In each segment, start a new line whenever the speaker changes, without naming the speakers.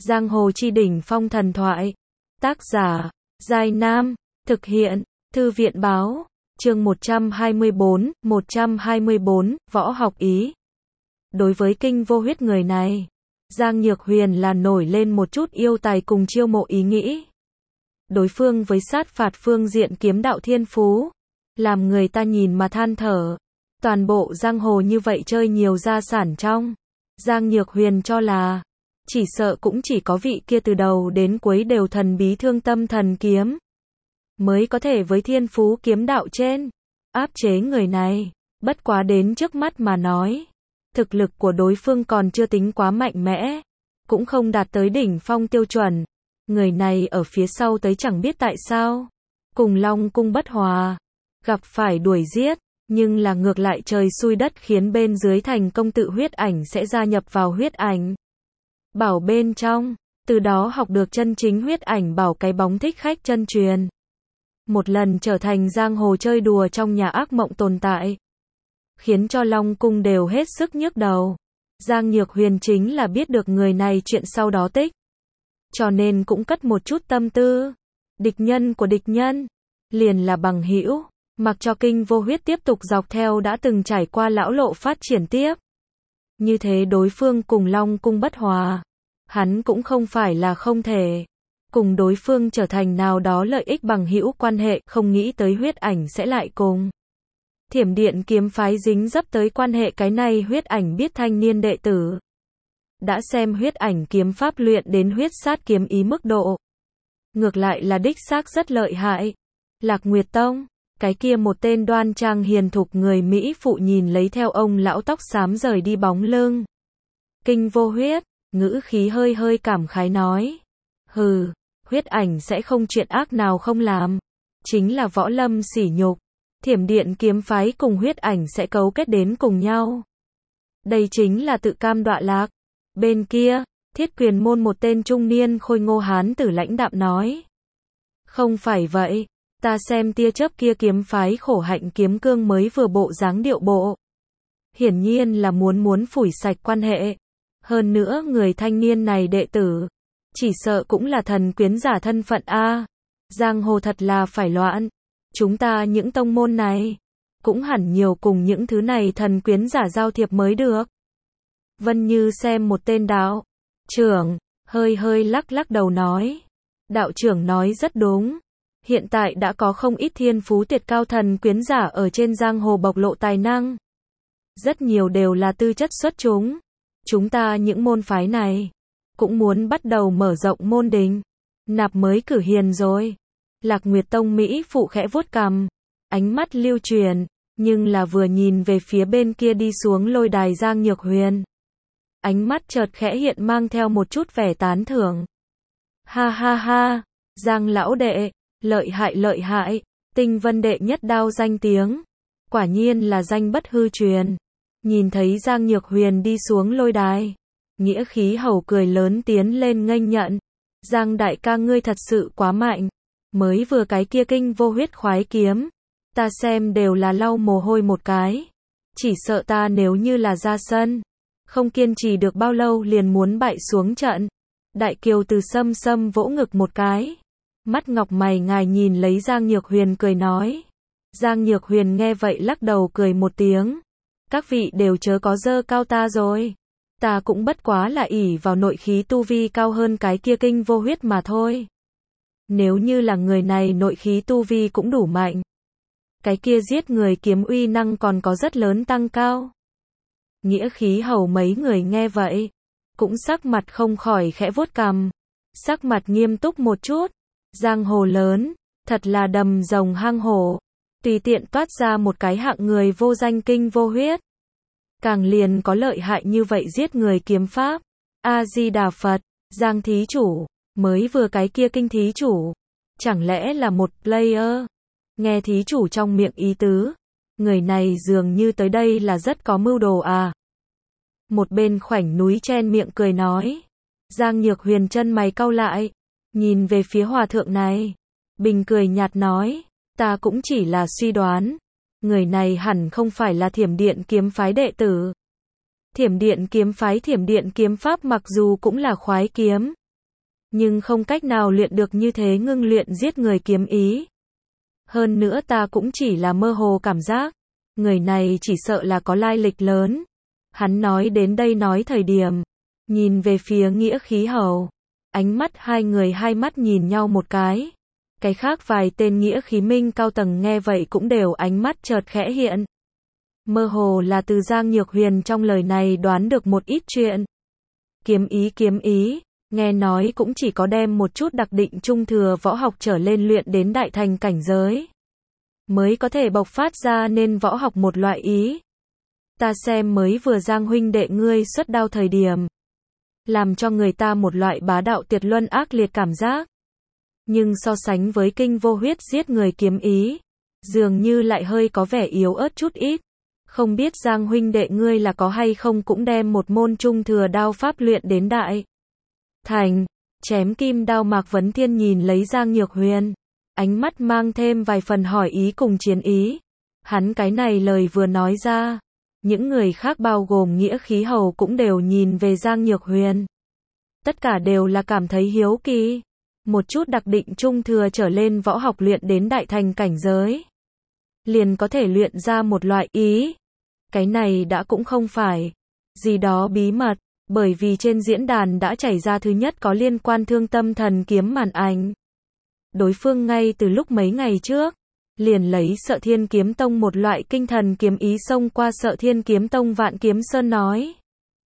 Giang hồ chi đỉnh phong thần thoại. Tác giả, Giai Nam. Thực hiện, Thư viện báo. Chương 124, Võ học ý. Đối với kinh vô huyết người này, Giang Nhược Huyền là nổi lên một chút yêu tài cùng chiêu mộ ý nghĩ. Đối phương với sát phạt phương diện kiếm đạo thiên phú, làm người ta nhìn mà than thở. Toàn bộ giang hồ như vậy chơi nhiều gia sản trong. Giang Nhược Huyền cho là, chỉ sợ cũng chỉ có vị kia từ đầu đến cuối đều thần bí thương tâm thần kiếm, mới có thể với thiên phú kiếm đạo trên, áp chế người này. Bất quá đến trước mắt mà nói, thực lực của đối phương còn chưa tính quá mạnh mẽ, cũng không đạt tới đỉnh phong tiêu chuẩn. Người này ở phía sau tới chẳng biết tại sao, cùng Long Cung bất hòa, gặp phải đuổi giết, nhưng là ngược lại trời xui đất khiến bên dưới thành công tự huyết ảnh sẽ gia nhập vào huyết ảnh bảo bên trong, từ đó học được chân chính huyết ảnh bảo cái bóng thích khách chân truyền. Một lần trở thành giang hồ chơi đùa trong nhà ác mộng tồn tại, khiến cho Long Cung đều hết sức nhức đầu. Giang Nhược Huyền chính là biết được người này chuyện sau đó tích, cho nên cũng cất một chút tâm tư. Địch nhân của địch nhân, liền là bằng hữu, mặc cho kinh vô huyết tiếp tục dọc theo đã từng trải qua lão lộ phát triển tiếp. Như thế đối phương cùng Long Cung bất hòa, hắn cũng không phải là không thể cùng đối phương trở thành nào đó lợi ích bằng hữu quan hệ. Không nghĩ tới huyết ảnh sẽ lại cùng Thiểm Điện kiếm phái dính dấp tới quan hệ. Cái này huyết ảnh biết thanh niên đệ tử đã xem huyết ảnh kiếm pháp luyện đến huyết sát kiếm ý mức độ, ngược lại là đích xác rất lợi hại. Lạc Nguyệt Tông, cái kia một tên đoan trang hiền thục người Mỹ phụ nhìn lấy theo ông lão tóc xám rời đi bóng lưng kinh vô huyết, ngữ khí hơi hơi cảm khái nói: hừ, huyết ảnh sẽ không chuyện ác nào không làm, chính là võ lâm sỉ nhục. Thiểm Điện kiếm phái cùng huyết ảnh sẽ cấu kết đến cùng nhau, đây chính là tự cam đọa lạc. Bên kia, Thiết Quyền môn một tên trung niên khôi ngô hán tử lãnh đạm nói: không phải vậy, ta xem tia chớp kia kiếm phái khổ hạnh kiếm cương mới vừa bộ dáng điệu bộ, hiển nhiên là muốn phủi sạch quan hệ. Hơn nữa người thanh niên này đệ tử, chỉ sợ cũng là thần quyến giả thân phận a. Giang hồ thật là phải loạn, chúng ta những tông môn này, cũng hẳn nhiều cùng những thứ này thần quyến giả giao thiệp mới được. Vân Như xem một tên đạo trưởng, hơi lắc đầu nói: đạo trưởng nói rất đúng. Hiện tại đã có không ít thiên phú tuyệt cao thần quyến giả ở trên giang hồ bộc lộ tài năng. Rất nhiều đều là tư chất xuất chúng. Chúng ta những môn phái này, cũng muốn bắt đầu mở rộng môn đình, nạp mới cử hiền rồi. Lạc Nguyệt Tông Mỹ phụ khẽ vuốt cằm, ánh mắt lưu truyền, nhưng là vừa nhìn về phía bên kia đi xuống lôi đài Giang Nhược Huyền, ánh mắt chợt khẽ hiện mang theo một chút vẻ tán thưởng. Ha ha ha, Giang lão đệ, lợi hại, Tinh Vân đệ nhất đao danh tiếng, quả nhiên là danh bất hư truyền. Nhìn thấy Giang Nhược Huyền đi xuống lôi đài, Nghĩa Khí Hầu cười lớn tiến lên nghênh nhận: Giang đại ca ngươi thật sự quá mạnh, mới vừa cái kia kinh vô huyết khoái kiếm, ta xem đều là lau mồ hôi một cái, chỉ sợ ta nếu như là ra sân, không kiên trì được bao lâu liền muốn bại xuống trận. Đại Kiều Từ Sâm vỗ ngực một cái, mắt ngọc mày ngài nhìn lấy Giang Nhược Huyền cười nói. Giang Nhược Huyền nghe vậy lắc đầu cười một tiếng: các vị đều chớ có dơ cao ta rồi, ta cũng bất quá là ỷ vào nội khí tu vi cao hơn cái kia kinh vô huyết mà thôi. Nếu như là người này nội khí tu vi cũng đủ mạnh, cái kia giết người kiếm uy năng còn có rất lớn tăng cao. Nghĩa Khí Hầu mấy người nghe vậy, cũng sắc mặt không khỏi khẽ vuốt cằm, sắc mặt nghiêm túc một chút. Giang hồ lớn, thật là đầm rồng hang hổ, tùy tiện toát ra một cái hạng người vô danh kinh vô huyết, càng liền có lợi hại như vậy giết người kiếm pháp. A Di Đà Phật, Giang thí chủ, mới vừa cái kia kinh thí chủ, chẳng lẽ là một player? Nghe thí chủ trong miệng ý tứ, người này dường như tới đây là rất có mưu đồ à. Một bên Khoảnh Núi chen miệng cười nói. Giang Nhược Huyền chân mày cau lại, nhìn về phía hòa thượng này, bình cười nhạt nói: ta cũng chỉ là suy đoán, người này hẳn không phải là Thiểm Điện kiếm phái đệ tử. Thiểm Điện kiếm phái Thiểm Điện kiếm pháp mặc dù cũng là khoái kiếm, nhưng không cách nào luyện được như thế ngưng luyện giết người kiếm ý. Hơn nữa ta cũng chỉ là mơ hồ cảm giác, người này chỉ sợ là có lai lịch lớn. Hắn nói đến đây nói thời điểm, nhìn về phía Nghĩa Khí Hầu, ánh mắt hai người hai mắt nhìn nhau một cái. Cái khác vài tên Nghĩa Khí Minh cao tầng nghe vậy cũng đều ánh mắt chợt khẽ hiện. Mơ hồ là từ Giang Nhược Huyền trong lời này đoán được một ít chuyện. Kiếm ý, nghe nói cũng chỉ có đem một chút đặc định trung thừa võ học trở lên luyện đến đại thành cảnh giới, mới có thể bộc phát ra nên võ học một loại ý. Ta xem mới vừa Giang huynh đệ ngươi xuất đao thời điểm, làm cho người ta một loại bá đạo tuyệt luân ác liệt cảm giác. Nhưng so sánh với kinh vô huyết giết người kiếm ý, dường như lại hơi có vẻ yếu ớt chút ít. Không biết Giang huynh đệ ngươi là có hay không cũng đem một môn trung thừa đao pháp luyện đến đại thành. Chém kim đao Mạc Vấn Thiên nhìn lấy Giang Nhược Huyền, ánh mắt mang thêm vài phần hỏi ý cùng chiến ý. Hắn cái này lời vừa nói ra, những người khác bao gồm Nghĩa Khí Hầu cũng đều nhìn về Giang Nhược Huyền. Tất cả đều là cảm thấy hiếu kỳ. Một chút đặc định trung thừa trở lên võ học luyện đến đại thành cảnh giới, liền có thể luyện ra một loại ý. Cái này đã cũng không phải gì đó bí mật, bởi vì trên diễn đàn đã chảy ra thứ nhất có liên quan Thương Tâm Thần Kiếm màn ảnh. Đối phương ngay từ lúc mấy ngày trước, liền lấy Sợ Thiên Kiếm Tông một loại kinh thần kiếm ý xông qua Sợ Thiên Kiếm Tông Vạn Kiếm Sơn nói.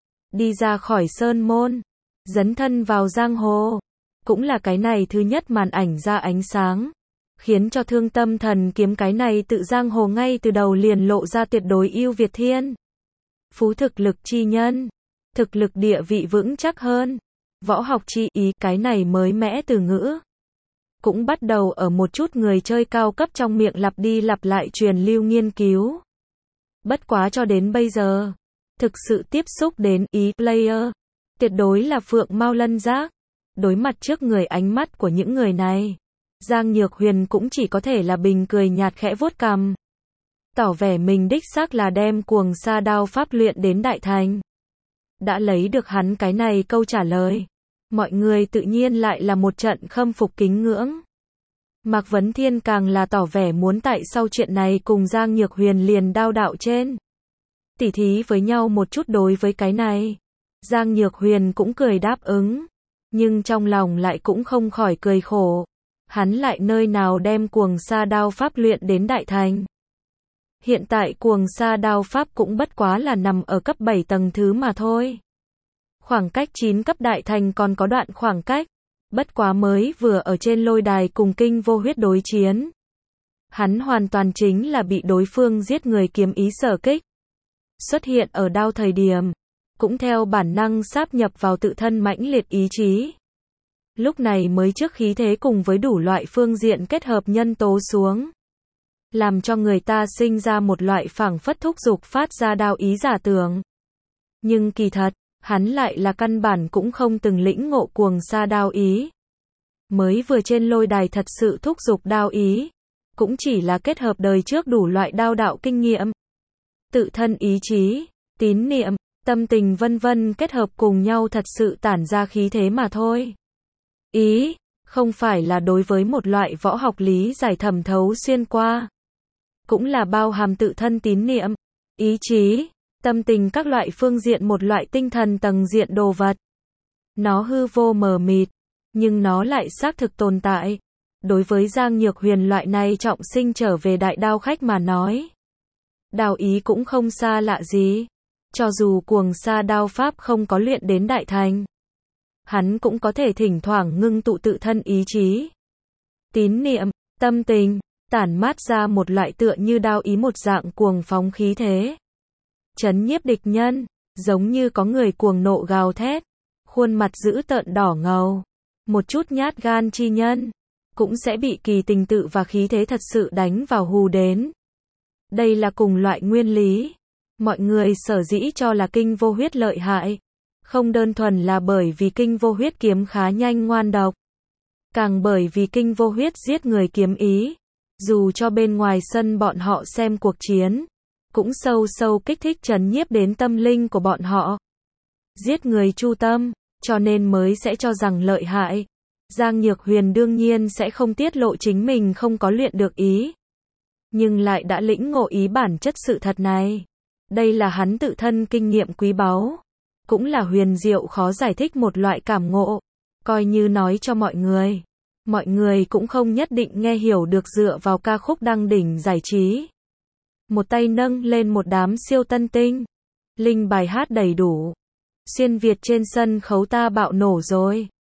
Đi ra khỏi Sơn Môn, dấn thân vào giang hồ. Cũng là cái này thứ nhất màn ảnh ra ánh sáng, khiến cho Thương Tâm Thần Kiếm cái này tự giang hồ ngay từ đầu liền lộ ra tuyệt đối ưu việt thiên phú thực lực chi nhân, thực lực địa vị vững chắc hơn, võ học chi ý, cái này mới mẽ từ ngữ. Cũng bắt đầu ở một chút người chơi cao cấp trong miệng lặp đi lặp lại truyền lưu nghiên cứu. Bất quá cho đến bây giờ, thực sự tiếp xúc đến ý player, tuyệt đối là phượng mao lân giác. Đối mặt trước người ánh mắt của những người này, Giang Nhược Huyền cũng chỉ có thể là bình cười nhạt khẽ vuốt cằm, tỏ vẻ mình đích xác là đem Cuồng Sa đao pháp luyện đến đại thành. Đã lấy được hắn cái này câu trả lời, mọi người tự nhiên lại là một trận khâm phục kính ngưỡng. Mạc Vấn Thiên càng là tỏ vẻ muốn tại sau chuyện này cùng Giang Nhược Huyền liền đao đạo trên tỉ thí với nhau một chút. Đối với cái này, Giang Nhược Huyền cũng cười đáp ứng, nhưng trong lòng lại cũng không khỏi cười khổ. Hắn lại nơi nào đem Cuồng Sa đao pháp luyện đến đại thành. Hiện tại Cuồng Sa đao pháp cũng bất quá là nằm ở cấp 7 tầng thứ mà thôi. Khoảng cách 9 cấp đại thành còn có đoạn khoảng cách. Bất quá mới vừa ở trên lôi đài cùng kinh vô huyết đối chiến, hắn hoàn toàn chính là bị đối phương giết người kiếm ý sở kích. Xuất hiện ở đao thời điểm, cũng theo bản năng sáp nhập vào tự thân mãnh liệt ý chí. Lúc này mới trước khí thế cùng với đủ loại phương diện kết hợp nhân tố xuống, làm cho người ta sinh ra một loại phảng phất thúc giục phát ra đao ý giả tưởng. Nhưng kỳ thật, hắn lại là căn bản cũng không từng lĩnh ngộ Cuồng Sa đao ý. Mới vừa trên lôi đài thật sự thúc giục đao ý, cũng chỉ là kết hợp đời trước đủ loại đao đạo kinh nghiệm, tự thân ý chí, tín niệm, tâm tình vân vân kết hợp cùng nhau thật sự tản ra khí thế mà thôi. Ý, không phải là đối với một loại võ học lý giải thẩm thấu xuyên qua, cũng là bao hàm tự thân tín niệm, ý chí, tâm tình các loại phương diện một loại tinh thần tầng diện đồ vật. Nó hư vô mờ mịt, nhưng nó lại xác thực tồn tại. Đối với Giang Nhược Huyền loại này trọng sinh trở về đại đao khách mà nói, đao ý cũng không xa lạ gì. Cho dù Cuồng Sa đao pháp không có luyện đến đại thành, hắn cũng có thể thỉnh thoảng ngưng tụ tự thân ý chí, tín niệm, tâm tình, tản mát ra một loại tựa như đao ý một dạng cuồng phóng khí thế, chấn nhiếp địch nhân, giống như có người cuồng nộ gào thét, khuôn mặt dữ tợn đỏ ngầu, một chút nhát gan chi nhân, cũng sẽ bị kỳ tình tự và khí thế thật sự đánh vào hù đến. Đây là cùng loại nguyên lý. Mọi người sở dĩ cho là kinh vô huyết lợi hại, không đơn thuần là bởi vì kinh vô huyết kiếm khá nhanh ngoan độc, càng bởi vì kinh vô huyết giết người kiếm ý, dù cho bên ngoài sân bọn họ xem cuộc chiến, cũng sâu sâu kích thích trấn nhiếp đến tâm linh của bọn họ. Giết người chu tâm, cho nên mới sẽ cho rằng lợi hại. Giang Nhược Huyền đương nhiên sẽ không tiết lộ chính mình không có luyện được ý. Nhưng lại đã lĩnh ngộ ý bản chất sự thật này. Đây là hắn tự thân kinh nghiệm quý báu. Cũng là huyền diệu khó giải thích một loại cảm ngộ. Coi như nói cho mọi người. Mọi người cũng không nhất định nghe hiểu được dựa vào ca khúc đăng đỉnh giải trí. Một tay nâng lên một đám siêu tân tinh. Linh bài hát đầy đủ. Xuyên Việt trên sân khấu ta bạo nổ rồi.